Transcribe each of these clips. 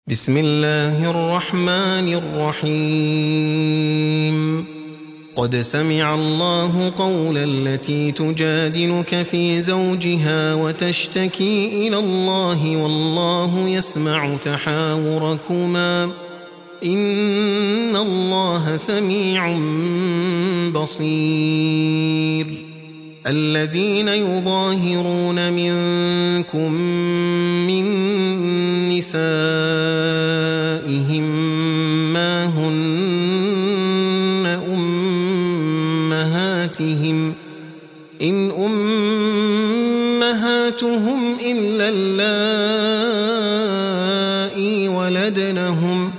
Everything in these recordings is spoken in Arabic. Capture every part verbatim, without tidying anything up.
بسم الله الرحمن الرحيم قد سمع الله قول التي تجادلك في زوجها وتشتكي إلى الله والله يسمع تحاوركما إن الله سميع بصير الذين يظاهرون منكم من نسائهم ما هن أمهاتهم إن أمهاتهم إلا اللائي ولدنهم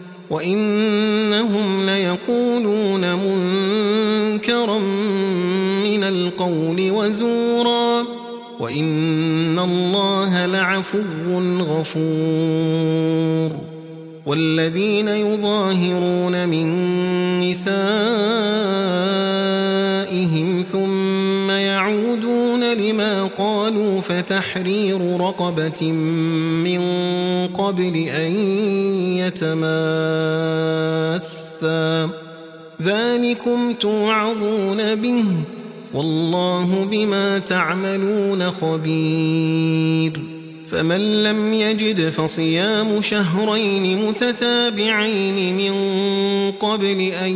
وإنهم ليقولون منكرا من القول وزورا وإن الله لعفو غفور والذين يظاهرون من نسائهم ثم يعودون لما قالوا فتحرير رقبة من قبل أن يتماسا ذلكم توعظون به والله بما تعملون خبير فمن لم يجد فصيام شهرين متتابعين من قبل أن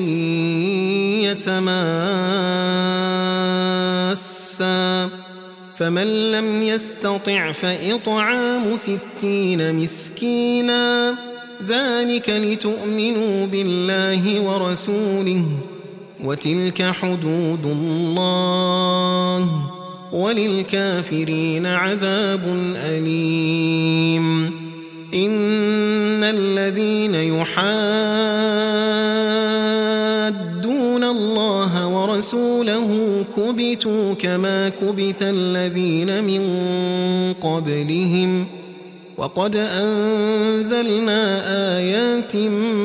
يتماسا فمن لم يستطع فإطعام ستين مسكينا ذلك لتؤمنوا بالله ورسوله وتلك حدود الله وللكافرين عذاب أليم إن الذين يحادون الله ورسوله كبتوا كما كبت الذين من قبلهم وقد أنزلنا آيات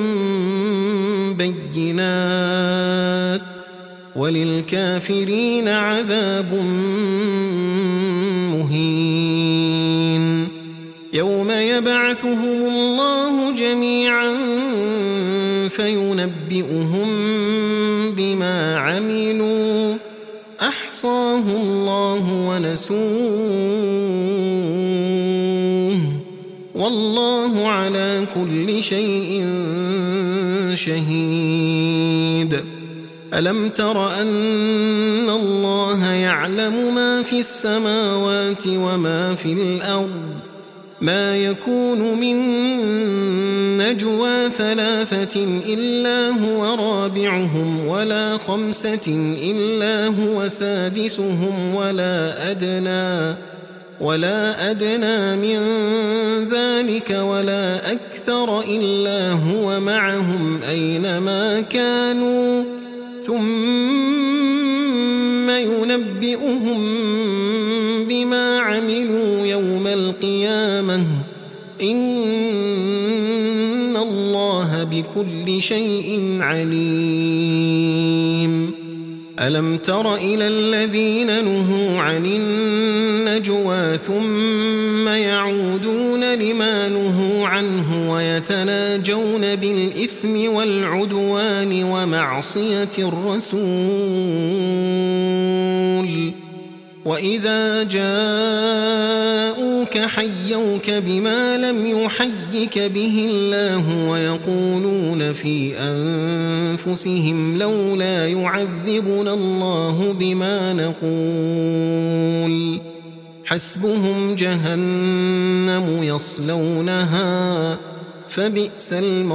بينات وللكافرين عذاب مهين يوم يبعثهم الله جميعا فينبئهم بما عملوا أحصاه الله ونسوه والله على كل شيء شهيد ألم تر أن الله يعلم ما في السماوات وما في الأرض ما يكون من نجوى ثلاثة إلا هو رابعهم ولا خمسة إلا هو سادسهم ولا أدنى ولا أدنى من ذلك ولا أكثر إلا هو معهم أينما كانوا ثم ينبئهم بما عملوا يوم القيامة إن الله بكل شيء عليم ألم تر إلى الذين نهوا عن النجوى ثم يعودون لما نهوا عنه ويتناجون بالإثم والعدوان ومعصية الرسول وإذا جاءوك حيوك بما لم يحيك به الله ويقولون في أنفسهم لولا يعذبنا الله بما نقول حسبهم جهنم يصلونها فبئس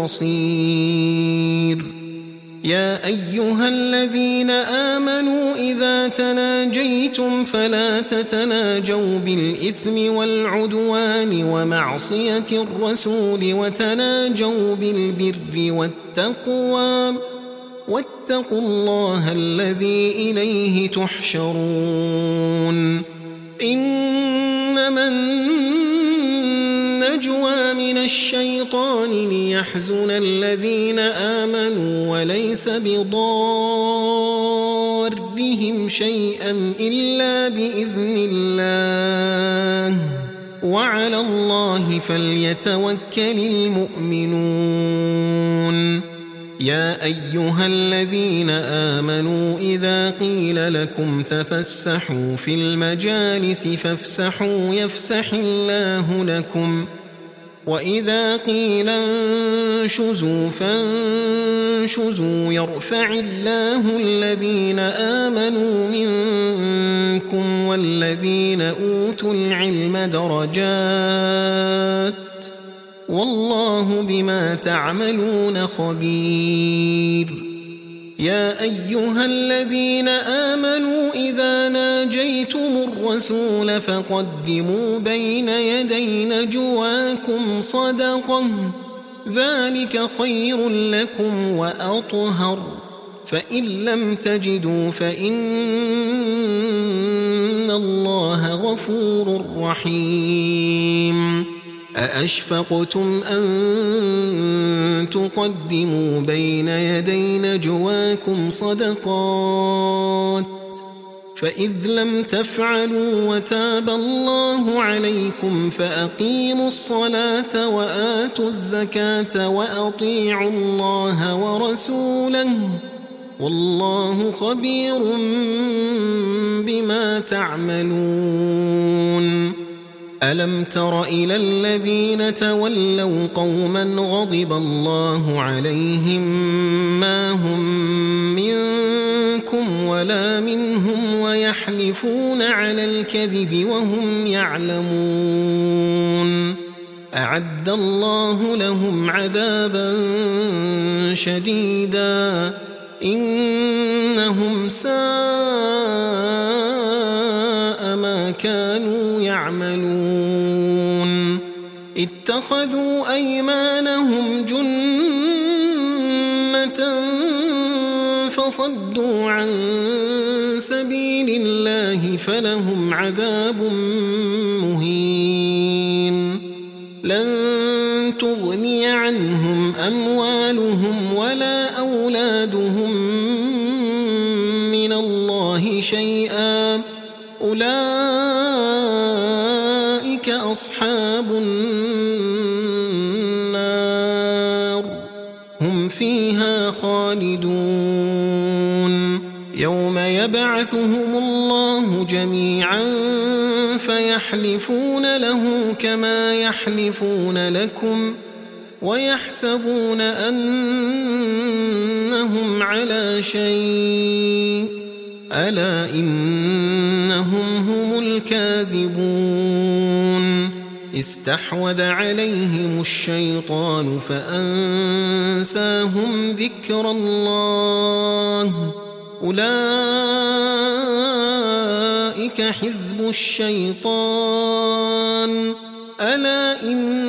المصير يا أيها الذين آمنوا إذا تناجيتم فلا تتناجوا بالإثم والعدوان ومعصية الرسول وتناجوا بالبر والتقوى واتقوا الله الذي إليه تحشرون إنما النجوى من الشيطان ليحزن الذين آمنوا وليس بضارهم شيئا إلا بإذن الله وعلى الله فليتوكل المؤمنون يا أيها الذين آمنوا إذا قيل لكم تفسحوا في المجالس فافسحوا يفسح الله لكم وإذا قيل انشزوا فانشزوا يرفع الله الذين آمنوا منكم والذين أوتوا العلم درجات والله بما تعملون خبير يا أيها الذين آمنوا إذا ناجيتم الرسول فقدموا بين يدي نجواكم صدقة ذلك خير لكم وأطهر فإن لم تجدوا فإن الله غفور رحيم أأشفقتم أن تقدموا بين يدي نجواكم صدقات فإذ لم تفعلوا وتاب الله عليكم فأقيموا الصلاة وآتوا الزكاة وأطيعوا الله ورسوله والله خبير بما تعملون ألم تر إلى الذين تولوا قوما غضب الله عليهم ما هم منكم ولا منهم ويحلفون على الكذب وهم يعلمون أعد الله لهم عذابا شديدا إنهم ساء ما كانوا يعملون اتخذوا أيمانهم جنة فصدوا عن سبيل الله فلهم عذاب مهين لن تغني عنهم أموالهم ولا أولادهم من الله شيئا أولئك أصحاب النار هم فيها خالدون يوم يبعثهم الله جميعا فيحلفون له كما يحلفون لكم ويحسبون أنهم على شيء ألا إنهم هم الكاذبون استحوذ عليهم الشيطان فأنساهم ذكر الله أولئك حزب الشيطان ألا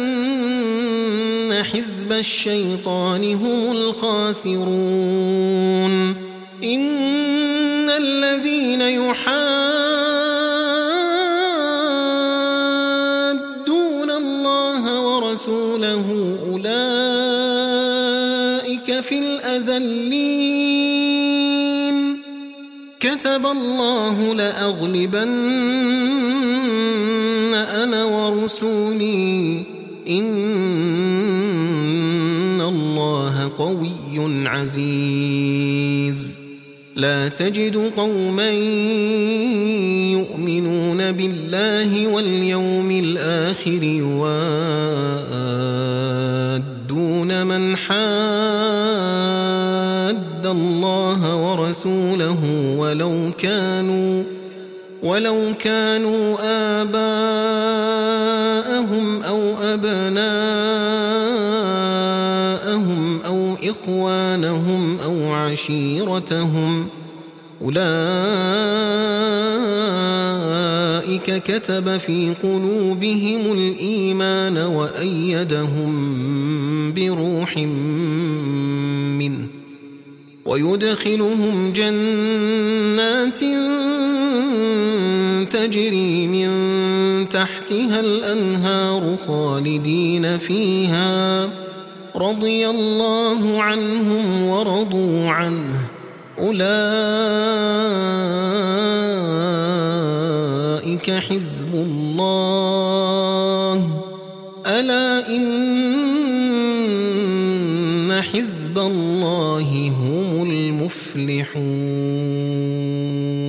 إن حزب الشيطان هم الخاسرون إن الذين يحادون الله ورسوله أولئك في الأذلين كتب الله لأغلبن أنا ورسولي إن الله قوي عزيز لا تجد قوما يؤمنون بالله واليوم الآخر يوادون من حاد الله ورسوله ولو كانوا ولو كانوا آباءهم أو أبناءهم أو إخوانهم أو عشيرتهم أولئك كتب في قلوبهم الإيمان وأيدهم بروح منه ويدخلهم جنات تجري من تحتها الأنهار خالدين فيها رضي الله عنهم ورضوا عنه أولئك أولئك حزب الله ألا إن حزب الله هم المفلحون.